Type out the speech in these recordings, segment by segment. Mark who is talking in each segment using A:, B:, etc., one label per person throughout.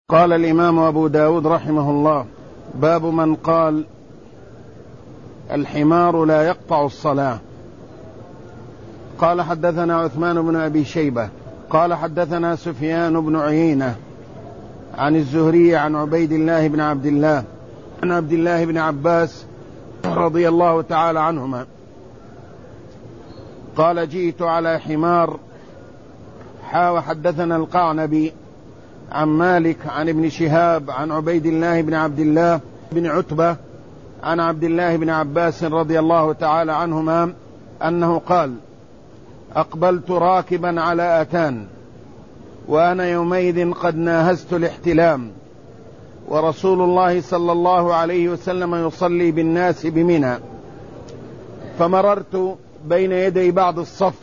A: قال الإمام أبو داود رحمه الله: باب من قال الحمار لا يقطع الصلاة. قال حدثنا عثمان بن أبي شيبة قال حدثنا سفيان بن عيينة عن الزهري عن عبيد الله بن عبد الله عن عبد الله بن عباس رضي الله تعالى عنهما قال: جئت على حمار. وحدثنا القعنبي عن مالك عن ابن شهاب عن عبيد الله بن عبد الله بن عتبة عن عبد الله بن عباس رضي الله تعالى عنهما أنه قال: أقبلت راكبا على آتان وأنا يومئذ قد ناهزت الاحتلام، ورسول الله صلى الله عليه وسلم يصلي بالناس بمنى، فمررت بين يدي بعض الصف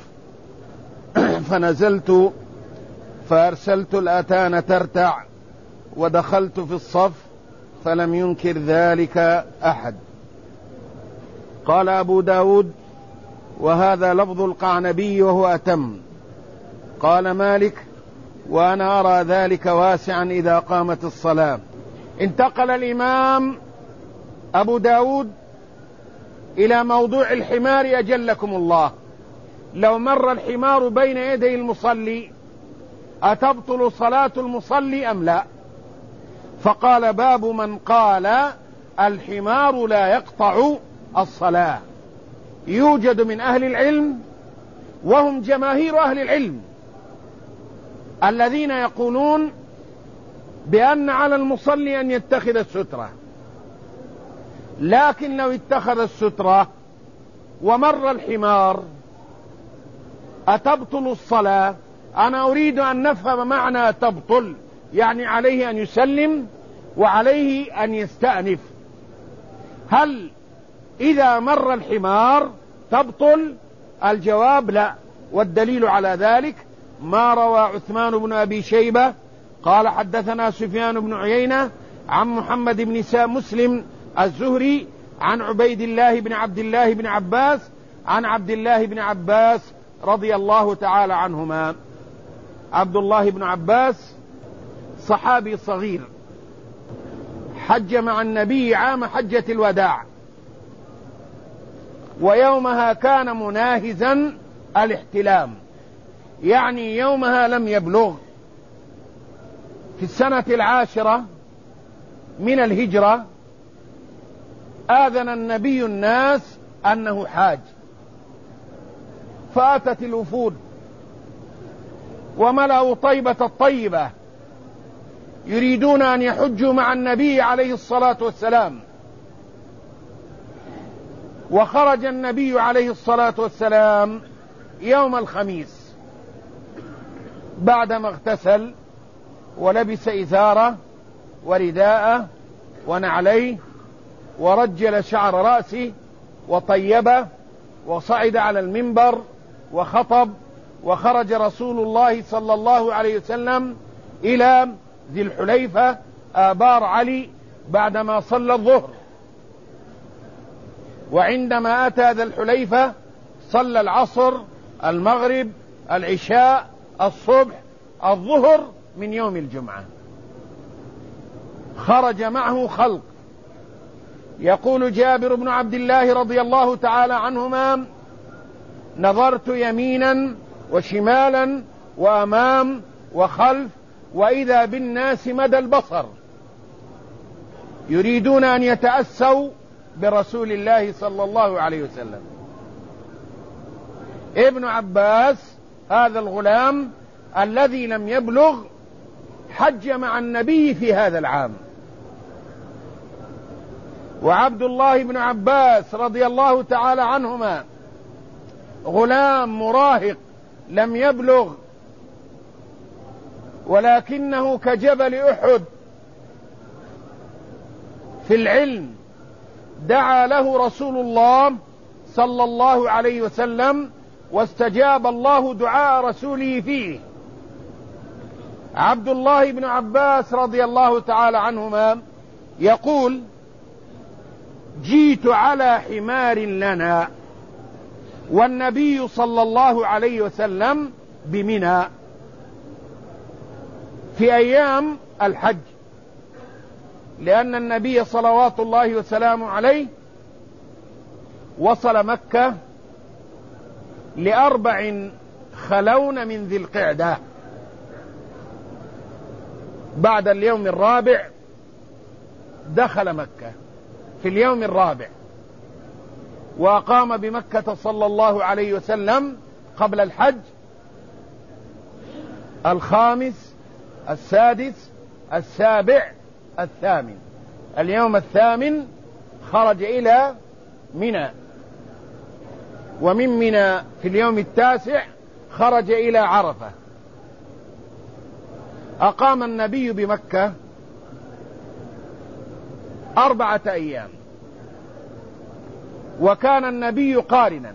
A: فنزلت فأرسلت الأتان ترتع ودخلت في الصف فلم ينكر ذلك أحد. قال أبو داود: وهذا لفظ القعنبي وهو أتم. قال مالك: وأنا أرى ذلك واسعا إذا قامت الصلاة. انتقل الإمام أبو داود إلى موضوع الحمار أجلكم الله. لو مر الحمار بين يدي المصلي أتبطل صلاة المصلي أم لا؟ فقال: باب من قال الحمار لا يقطع الصلاة. يوجد من أهل العلم، وهم جماهير أهل العلم، الذين يقولون بأن على المصلي أن يتخذ السترة، لكن لو اتخذ السترة ومر الحمار أتبطل الصلاة؟ أنا أريد أن نفهم معنى تبطل، يعني عليه أن يسلم وعليه أن يستأنف. هل إذا مر الحمار تبطل؟ الجواب لا، والدليل على ذلك ما روى عثمان بن أبي شيبة قال حدثنا سفيان بن عيينة عن محمد بن مسلم الزهري عن عبيد الله بن عبد الله بن عباس عن عبد الله بن عباس رضي الله تعالى عنهما. عبد الله بن عباس صحابي صغير، حج مع النبي عام حجة الوداع، ويومها كان مناهزا الاحتلام، يعني يومها لم يبلغ. في السنة 10 من الهجرة آذن النبي الناس أنه حاج، فأتت الوفود وملأوا طيبة الطيبة يريدون أن يحجوا مع النبي عليه الصلاة والسلام. وخرج النبي عليه الصلاة والسلام يوم الخميس بعدما اغتسل ولبس إزاره ورداءه ونعليه ورجل شعر رأسه وطيبه وصعد على المنبر وخطب. وخرج رسول الله صلى الله عليه وسلم إلى ذي الحليفة آبار علي بعدما صلى الظهر، وعندما أتى ذي الحليفة صلى العصر، المغرب، العشاء، الصبح، الظهر من يوم الجمعة. خرج معه خلق. يقول جابر بن عبد الله رضي الله تعالى عنهما: نظرت يمينا وشمالا وأمام وخلف، وإذا بالناس مدى البصر يريدون أن يتأسوا برسول الله صلى الله عليه وسلم. ابن عباس هذا الغلام الذي لم يبلغ حج مع النبي في هذا العام، وعبد الله بن عباس رضي الله تعالى عنهما غلام مراهق لم يبلغ، ولكنه كجبل أحد في العلم. دعا له رسول الله صلى الله عليه وسلم واستجاب الله دعاء رسوله فيه. عبد الله بن عباس رضي الله تعالى عنهما يقول: جيت على حمار لنا والنبي صلى الله عليه وسلم بمنى في أيام الحج، لأن النبي صلوات الله وسلامه عليه وصل مكة ل4 خلون من ذي القعدة، بعد اليوم الرابع دخل مكة في اليوم الرابع، وأقام بمكة صلى الله عليه وسلم قبل الحج 5 6 7 8. اليوم 8 خرج إلى منى، ومن منى في اليوم 9 خرج إلى عرفة. أقام النبي بمكة 4 أيام، وكان النبي قارنا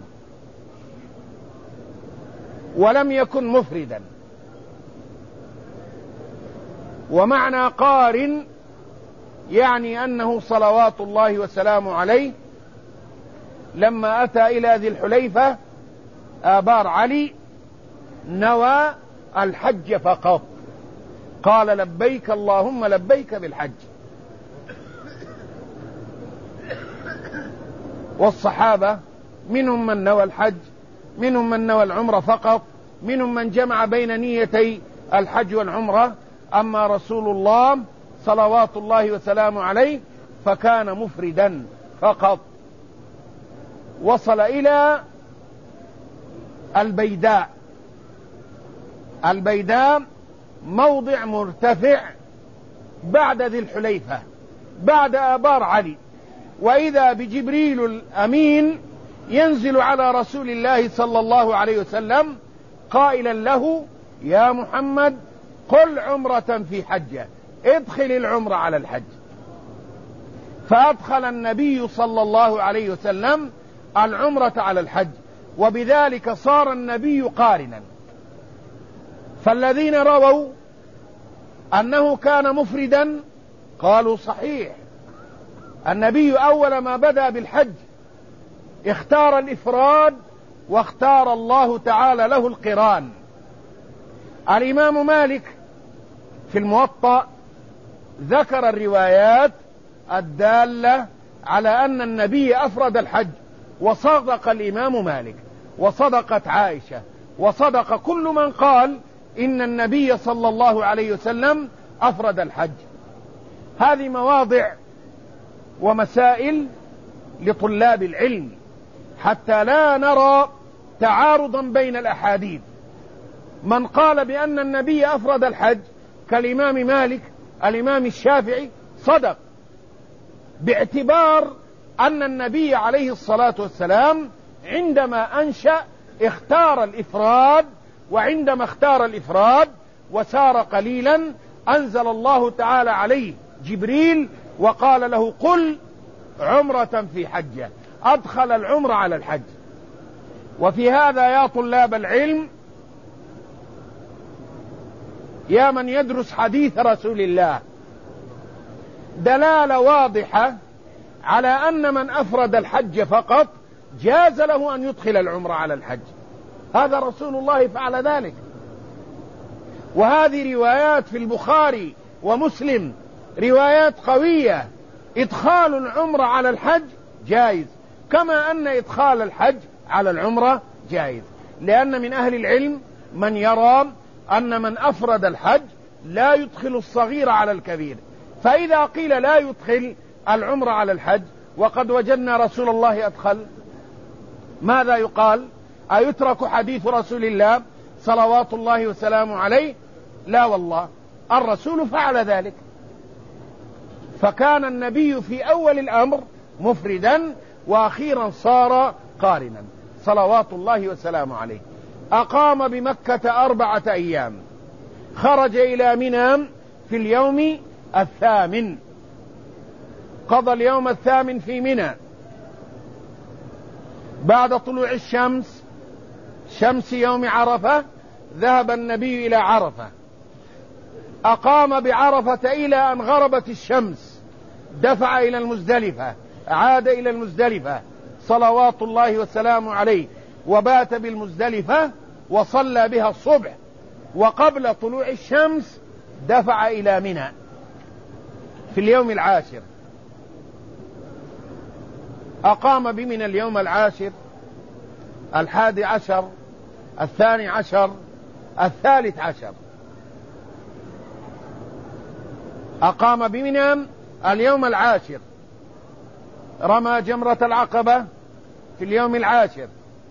A: ولم يكن مفردا. ومعنى قارن يعني أنه صلوات الله وسلامه عليه لما أتى إلى ذي الحليفة آبار علي نوى الحج فقط، قال لبيك اللهم لبيك بالحج. والصحابة منهم من نوى الحج، منهم من نوى العمرة فقط، منهم من جمع بين نيتي الحج والعمرة. أما رسول الله صلوات الله وسلامه عليه فكان مفردا فقط. وصل إلى البيداء. البيداء موضع مرتفع بعد ذي الحليفة بعد آبار علي، وإذا بجبريل الأمين ينزل على رسول الله صلى الله عليه وسلم قائلا له: يا محمد قل عمرة في حجة، ادخل العمرة على الحج. فأدخل النبي صلى الله عليه وسلم العمرة على الحج، وبذلك صار النبي قارنا. فالذين رووا أنه كان مفردا قالوا صحيح، النبي أول ما بدأ بالحج اختار الإفراد، واختار الله تعالى له القران. الإمام مالك في الموطأ ذكر الروايات الدالة على أن النبي أفرد الحج، وصدق الإمام مالك، وصدقت عائشة، وصدق كل من قال إن النبي صلى الله عليه وسلم أفرد الحج. هذه مواضع ومسائل لطلاب العلم حتى لا نرى تعارضا بين الأحاديث. من قال بأن النبي أفرد الحج كالإمام مالك، الإمام الشافعي، صدق، باعتبار أن النبي عليه الصلاة والسلام عندما أنشأ اختار الإفراد، وعندما اختار الإفراد وسار قليلا أنزل الله تعالى عليه جبريل وقال له: قل عمرة في حجة، أدخل العمر على الحج. وفي هذا يا طلاب العلم، يا من يدرس حديث رسول الله، دلالة واضحة على أن من أفرد الحج فقط جاز له أن يدخل العمر على الحج. هذا رسول الله فعل ذلك، وهذه روايات في البخاري ومسلم، روايات قوية. إدخال العمر على الحج جائز، كما أن إدخال الحج على العمرة جائز، لأن من أهل العلم من يرى أن من أفرد الحج لا يدخل الصغير على الكبير. فإذا قيل لا يدخل العمر على الحج وقد وجدنا رسول الله أدخل، ماذا يقال؟ أيترك حديث رسول الله صلوات الله وسلامه عليه؟ لا والله، الرسول فعل ذلك. فكان النبي في أول الأمر مفردا، وأخيرا صار قارنا صلوات الله وسلامه عليه. أقام بمكة 4 أيام، خرج إلى منى في اليوم 8، قضى اليوم 8 في منى. بعد طلوع الشمس، شمس يوم عرفة، ذهب النبي إلى عرفة، أقام بعرفة إلى أن غربت الشمس، دفع إلى المزدلفة، عاد إلى المزدلفة صلوات الله وسلامه عليه، وبات بالمزدلفة وصلى بها الصبح. وقبل طلوع الشمس دفع إلى منى في اليوم العاشر، أقام بمنى اليوم العاشر، 11، 12، 13. أقام بمنى اليوم العاشر، رمى جمرة العقبة في اليوم العاشر،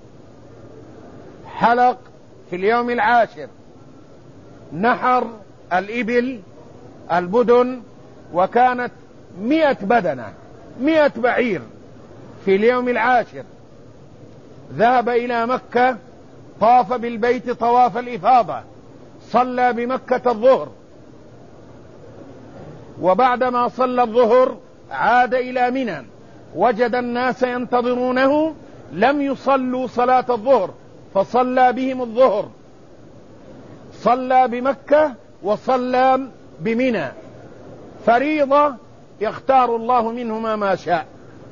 A: حلق في اليوم العاشر، نحر الإبل البدن، وكانت 100 بدنة 100 بعير في اليوم العاشر. ذهب إلى مكة، طاف بالبيت طواف الإفاضة، صلى بمكة الظهر، وبعدما صلى الظهر عاد إلى منى، وجد الناس ينتظرونه، لم يصلوا صلاة الظهر فصلى بهم الظهر، صلى بمكة وصلى بمنى، فريضة يختار الله منهما ما شاء،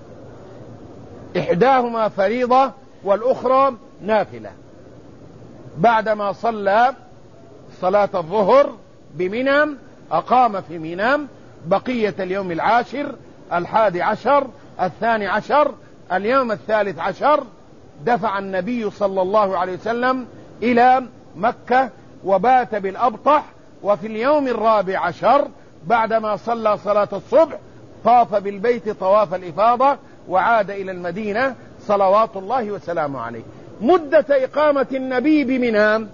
A: إحداهما فريضة والأخرى نافلة. بعدما صلى صلاة الظهر بمنى أقام في منى بقية اليوم العاشر، 11، 12، اليوم 13. دفع النبي صلى الله عليه وسلم إلى مكة وبات بالأبطح، وفي اليوم 14 بعدما صلى صلاة الصبح طاف بالبيت طواف الإفاضة وعاد إلى المدينة صلوات الله وسلامه عليه. مدة إقامة النبي بمنى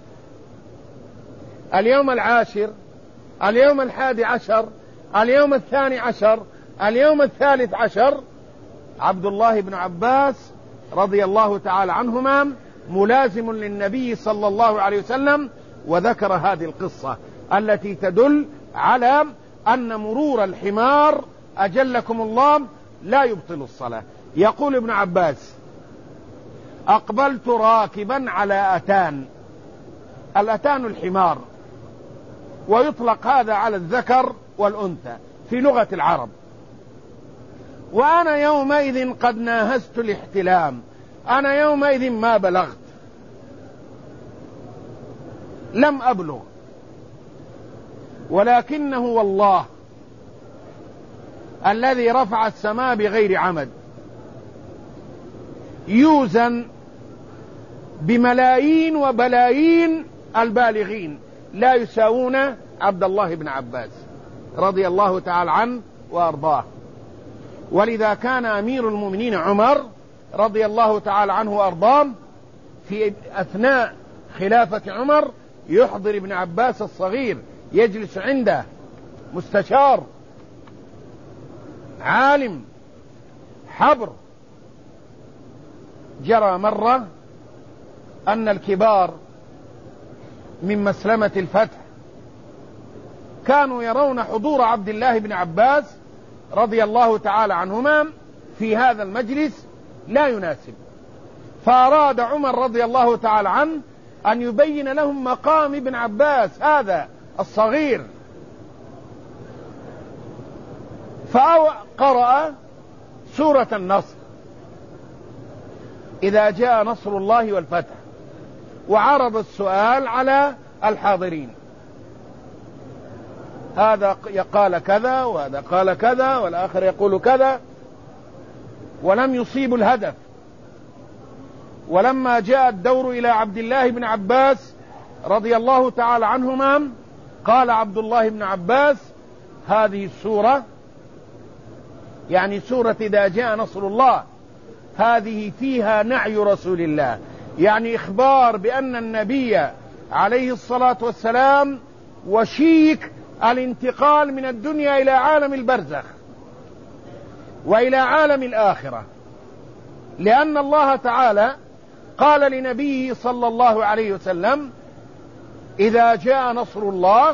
A: اليوم العاشر، اليوم 11، اليوم 12، اليوم 13. عبد الله بن عباس رضي الله تعالى عنهما ملازم للنبي صلى الله عليه وسلم، وذكر هذه القصة التي تدل على أن مرور الحمار أجلكم الله لا يبطل الصلاة. يقول ابن عباس: أقبلت راكبا على أتان. الأتان الحمار، ويطلق هذا على الذكر والأنثى في لغة العرب. وأنا يومئذ قد ناهزت الاحتلام، أنا يومئذ ما بلغت، لم أبلغ، ولكنه والله الذي رفع السماء بغير عمد يوزن بملايين وبلايين البالغين لا يساوون عبد الله بن عباس رضي الله تعالى عنه وأرضاه. ولذا كان أمير المؤمنين عمر رضي الله تعالى عنه وأرضاه في أثناء خلافة عمر يحضر ابن عباس الصغير، يجلس عنده، مستشار عالم حبر. جرى مرة أن الكبار من مسلمة الفتح كانوا يرون حضور عبد الله بن عباس رضي الله تعالى عنهما في هذا المجلس لا يناسب، فأراد عمر رضي الله تعالى عنه أن يبين لهم مقام ابن عباس هذا الصغير، فقرأ سورة النصر: إذا جاء نصر الله والفتح، وعرض السؤال على الحاضرين، هذا قال كذا وهذا قال كذا والآخر يقول كذا، ولم يصيبوا الهدف. ولما جاء الدور إلى عبد الله بن عباس رضي الله تعالى عنهما قال عبد الله بن عباس: هذه السورة، يعني سورة إذا جاء نصر الله، هذه فيها نعي رسول الله، يعني إخبار بأن النبي عليه الصلاة والسلام وشيك الانتقال من الدنيا إلى عالم البرزخ وإلى عالم الآخرة، لأن الله تعالى قال لنبيه صلى الله عليه وسلم: إذا جاء نصر الله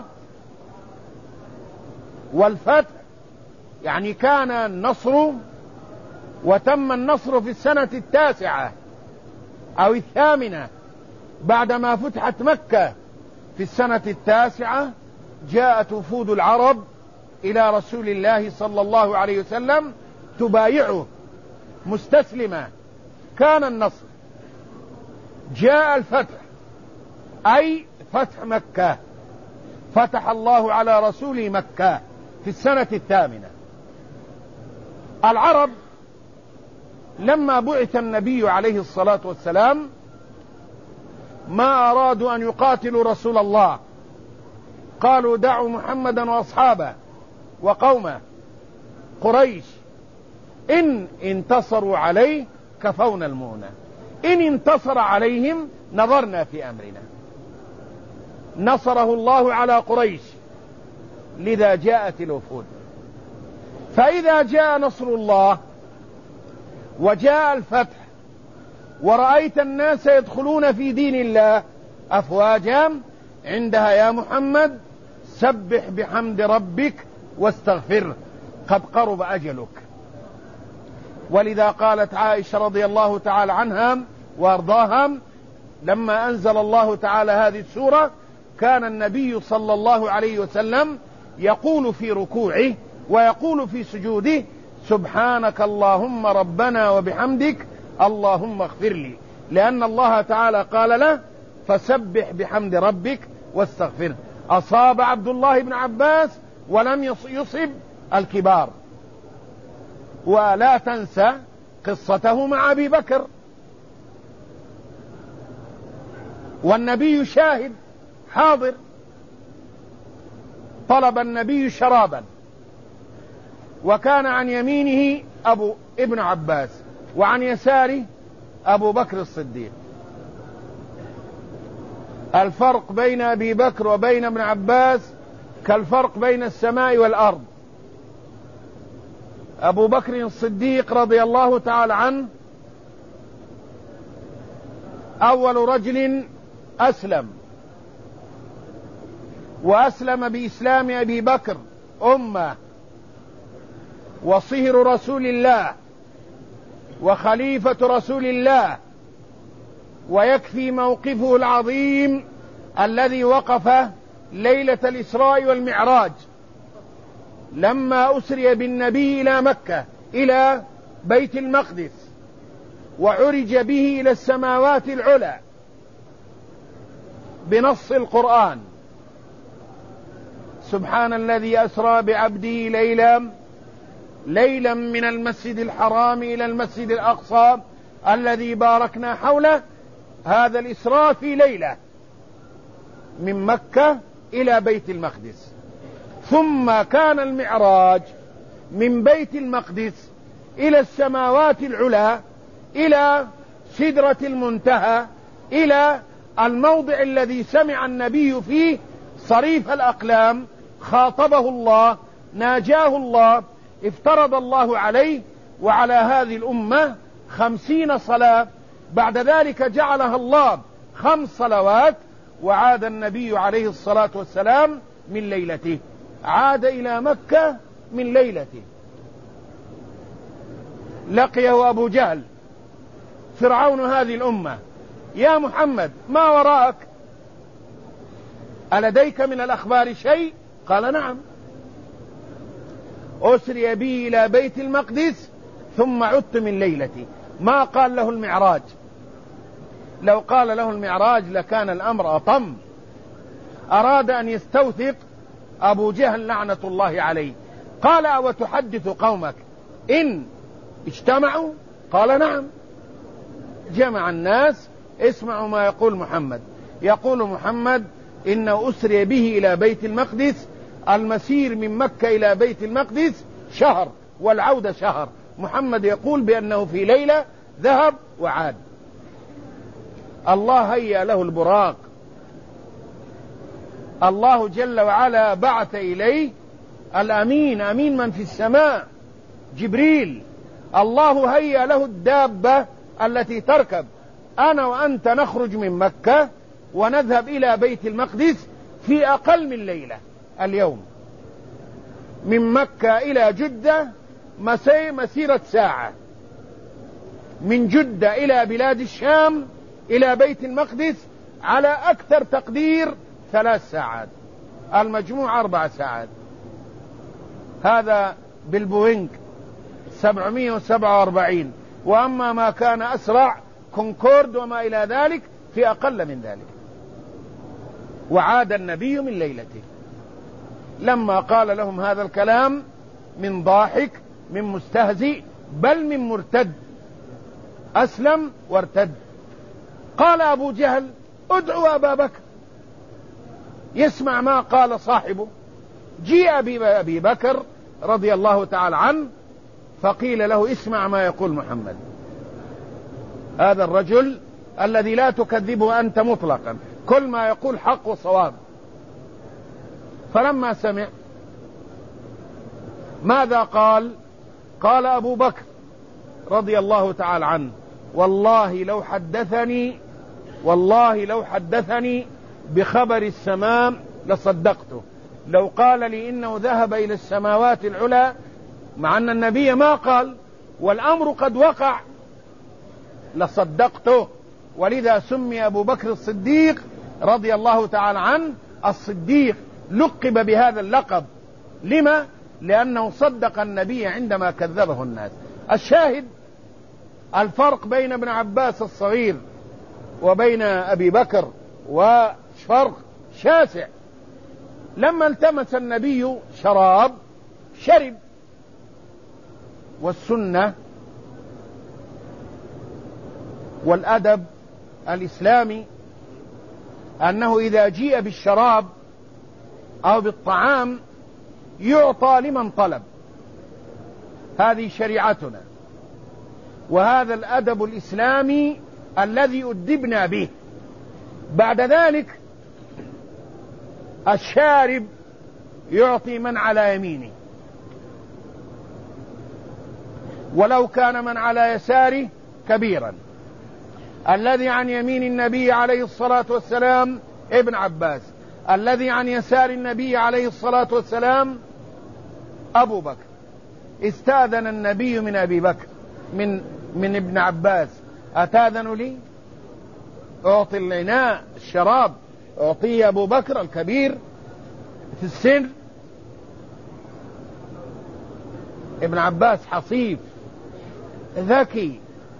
A: والفتح، يعني كان النصر وتم النصر في السنة 9 أو 8 بعدما فتحت مكة. في السنة 9 جاءت وفود العرب إلى رسول الله صلى الله عليه وسلم تبايعه مستسلمة، كان النصر. جاء الفتح أي فتح مكة، فتح الله على رسوله مكة في السنة 8. العرب لما بعث النبي عليه الصلاة والسلام ما أرادوا أن يقاتلوا رسول الله، قالوا دعوا محمدا وأصحابه وقومه قريش، إن انتصروا عليه كفونا المؤنة، إن انتصر عليهم نظرنا في أمرنا. نصره الله على قريش، لذا جاءت الوفود. فإذا جاء نصر الله وجاء الفتح ورأيت الناس يدخلون في دين الله أفواجا، عندها يا محمد سبح بحمد ربك واستغفره قد قرب أجلك. ولذا قالت عائشة رضي الله تعالى عنها وارضاها لما أنزل الله تعالى هذه السورة كان النبي صلى الله عليه وسلم يقول في ركوعه ويقول في سجوده سبحانك اللهم ربنا وبحمدك اللهم اغفر لي، لأن الله تعالى قال له فسبح بحمد ربك واستغفره. أصاب عبد الله بن عباس ولم يصب الكبار. ولا تنسى قصته مع أبي بكر، والنبي شاهد حاضر. طلب النبي شرابا وكان عن يمينه ابن عباس وعن يساره أبو بكر الصديق. الفرق بين أبي بكر وبين ابن عباس كالفرق بين السماء والأرض. أبو بكر الصديق رضي الله تعالى عنه أول رجل أسلم، وأسلم بإسلام أبي بكر أمة وصهر رسول الله وخليفة رسول الله. ويكفي موقفه العظيم الذي وقف ليلة الإسراء والمعراج لما أسري بالنبي إلى مكة إلى بيت المقدس وعرج به إلى السماوات العلى بنص القرآن سبحان الذي أسرى بعبده ليلا من المسجد الحرام إلى المسجد الأقصى الذي باركنا حوله. هذا الإسراء في ليلة من مكة إلى بيت المقدس، ثم كان المعراج من بيت المقدس إلى السماوات العلى إلى سدرة المنتهى إلى الموضع الذي سمع النبي فيه صريف الأقلام، خاطبه الله، ناجاه الله، افترض الله عليه وعلى هذه الأمة 50 صلاة، بعد ذلك جعلها الله 5 صلوات، وعاد النبي عليه الصلاة والسلام من ليلته، عاد إلى مكة من ليلته. لقيه أبو جهل فرعون هذه الأمة: يا محمد ما وراءك؟ ألديك من الأخبار شيء؟ قال: نعم، أسري بي إلى بيت المقدس ثم عدت من ليلتي. ما قال له المعراج، لو قال له المعراج لكان الأمر أطم. أراد أن يستوثق أبو جهل لعنة الله عليه. قال: أو تحدث قومك إن اجتمعوا؟ قال: نعم. جمع الناس: اسمعوا ما يقول محمد. يقول محمد: إنه أسري به إلى بيت المقدس، المسير من مكة إلى بيت المقدس شهر والعودة شهر. محمد يقول بأنه في ليلة ذهب وعاد. الله هيأ له البراق، الله جل وعلا بعث إليه الأمين، أمين من في السماء، جبريل. الله هيأ له الدابة التي تركب. أنا وأنت نخرج من مكة ونذهب إلى بيت المقدس في أقل من ليلة. اليوم من مكة إلى جدة مسيرة ساعة، من جدة إلى بلاد الشام إلى بيت المقدس على أكثر تقدير 3 ساعات، المجموع 4 ساعات. هذا بالبوينج 747. وأما ما كان أسرع كونكورد وما إلى ذلك في أقل من ذلك. وعاد النبي من ليلته. لما قال لهم هذا الكلام من ضاحك، من مستهزئ، بل من مرتد، أسلم وارتد. قال أبو جهل ادعوا أبا بكر يسمع ما قال صاحبه. جيء أبي بكر رضي الله تعالى عنه فقيل له اسمع ما يقول محمد، هذا الرجل الذي لا تكذبه أنت مطلقا، كل ما يقول حق وصواب. فلما سمع ماذا قال؟ قال أبو بكر رضي الله تعالى عنه والله لو حدثني بخبر السماء لصدقته، لو قال لي إنه ذهب إلى السماوات العلى مع أن النبي ما قال والأمر قد وقع لصدقته. ولذا سمي أبو بكر الصديق رضي الله تعالى عنه الصديق، لقب بهذا اللقب. لما؟ لأنه صدق النبي عندما كذبه الناس. الشاهد الفرق بين ابن عباس الصغير وبين أبي بكر وفرق شاسع. لما التمس النبي شراب شرب، والسنة والأدب الإسلامي أنه إذا جيء بالشراب أو بالطعام يعطى لمن طلب، هذه شريعتنا، وهذا الأدب الإسلامي الذي أدبنا به. بعد ذلك الشارب يعطي من على يمينه، ولو كان من على يساره كبيرا. الذي عن يمين النبي عليه الصلاة والسلام ابن عباس، الذي عن يسار النبي عليه الصلاة والسلام أبو بكر. استأذن النبي من أبي بكر من ابن عباس أتاذن لي؟ أعطي الإناء الشراب، أعطيه أبو بكر الكبير في السن. ابن عباس حصيف ذكي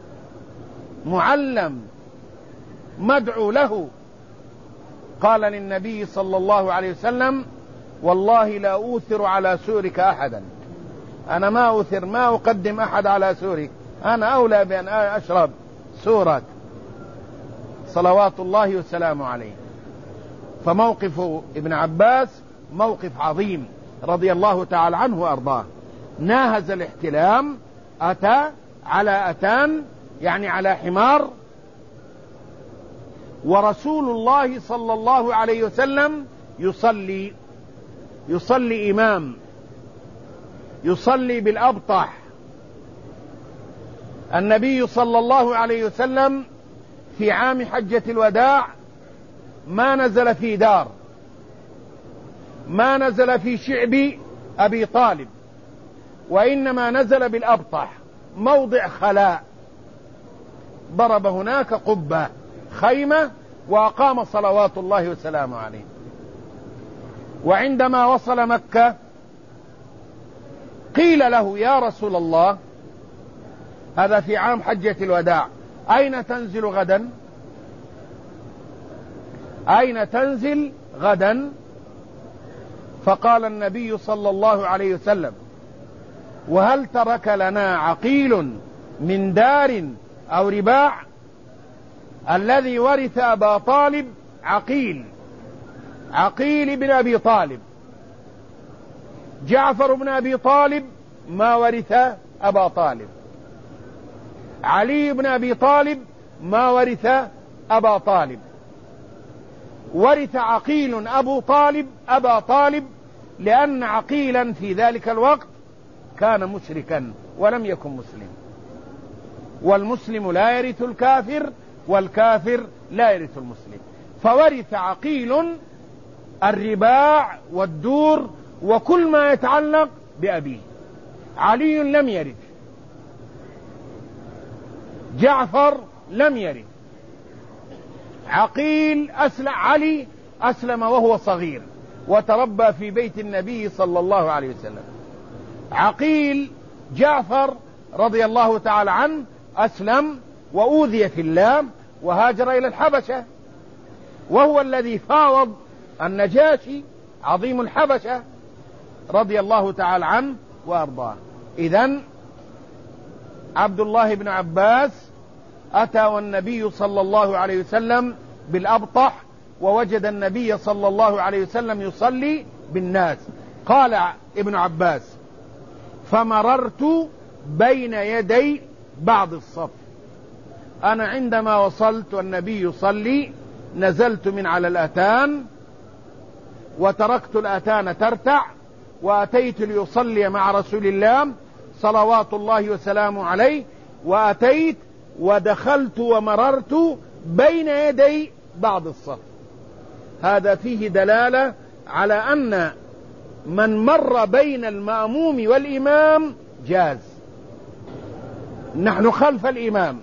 A: معلم مدعو له، قال للنبي صلى الله عليه وسلم والله لا أوثر على سورك أحدا، أنا ما أقدم أحد على سورك، أنا أولى بأن أشرب سورك صلوات الله وسلامه عليه. فموقف ابن عباس موقف عظيم رضي الله تعالى عنه وأرضاه. ناهز الاحتلام، أتى على أتان يعني على حمار، ورسول الله صلى الله عليه وسلم يصلي إمام، يصلي بالأبطح. النبي صلى الله عليه وسلم في عام حجة الوداع ما نزل في دار، ما نزل في شعب أبي طالب، وإنما نزل بالأبطح، موضع خلاء، ضرب هناك قبة خيمة وأقام صلوات الله وسلامه عليه. وعندما وصل مكة قيل له يا رسول الله، هذا في عام حجة الوداع، أين تنزل غدا؟ أين تنزل غدا؟ فقال النبي صلى الله عليه وسلم وهل ترك لنا عقيل من دار أو رباع؟ الذي ورث أبا طالب عقيل بن أبي طالب. جعفر بن أبي طالب ما ورث أبا طالب، علي بن أبي طالب ما ورث أبا طالب، ورث عقيل أبا طالب لأن عقيلا في ذلك الوقت كان مشركا ولم يكن مسلم، والمسلم لا يرث الكافر والكافر لا يرث المسلم. فورث عقيل الرباع والدور وكل ما يتعلق بأبيه. علي لم يرث، جعفر لم يرث، علي أسلم وهو صغير وتربى في بيت النبي صلى الله عليه وسلم. جعفر رضي الله تعالى عنه أسلم وأوذي في الله وهاجر إلى الحبشة، وهو الذي فاوض النجاشي عظيم الحبشة رضي الله تعالى عنه وأرضاه. إذن عبد الله بن عباس أتى والنبي صلى الله عليه وسلم بالأبطح، ووجد النبي صلى الله عليه وسلم يصلي بالناس. قال ابن عباس: فمررت بين يدي بعض الصف، أنا عندما وصلت والنبي يصلي نزلت من على الأتان وتركت الأتان ترتع، وأتيت ليصلي مع رسول الله صلوات الله وسلامه عليه، وأتيت ودخلت ومررت بين يدي بعض الصف. هذا فيه دلالة على أن من مر بين المأموم والإمام جاز. نحن خلف الإمام،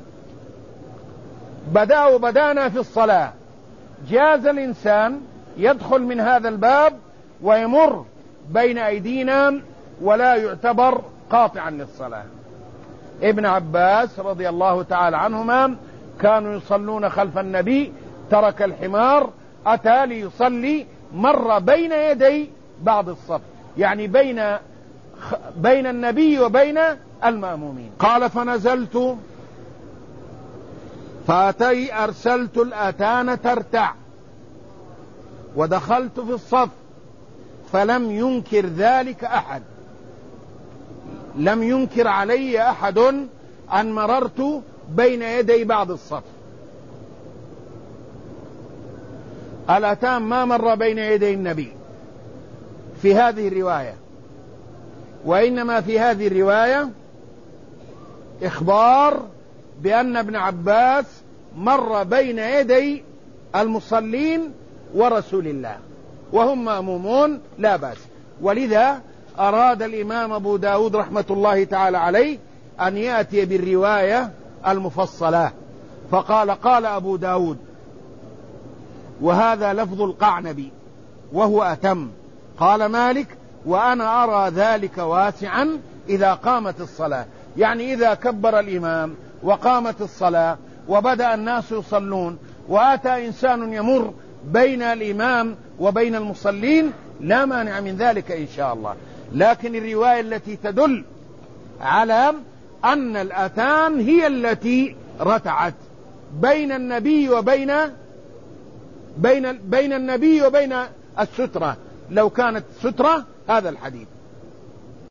A: بدأنا في الصلاة، جاز الإنسان يدخل من هذا الباب ويمر بين أيدينا ولا يعتبر قاطعا للصلاة. ابن عباس رضي الله تعالى عنهما كانوا يصلون خلف النبي، ترك الحمار أتى ليصلي، مر بين يدي بعض الصف، يعني بين النبي وبين المأمومين. قال: فنزلت أرسلت الأتان ترتع ودخلت في الصف، فلم ينكر ذلك أحد، لم ينكر علي أحد أن مررت بين يدي بعض الصف. الأتان ما مر بين يدي النبي في هذه الرواية، وإنما في هذه الرواية إخبار بأن ابن عباس مر بين يدي المصلين ورسول الله وهم مأمومون لا بأس. ولذا أراد الإمام أبو داود رحمة الله تعالى عليه أن يأتي بالرواية المفصلة، فقال: قال أبو داود: وهذا لفظ القعنبي وهو أتم. قال مالك: وأنا أرى ذلك واسعا إذا قامت الصلاة، يعني إذا كبر الإمام وقامت الصلاة وبدأ الناس يصلون وأتى إنسان يمر بين الإمام وبين المصلين لا مانع من ذلك إن شاء الله. لكن الرواية التي تدل على أن الأتان هي التي رتعت بين النبي وبين النبي وبين السترة، لو كانت سترة هذا الحديث.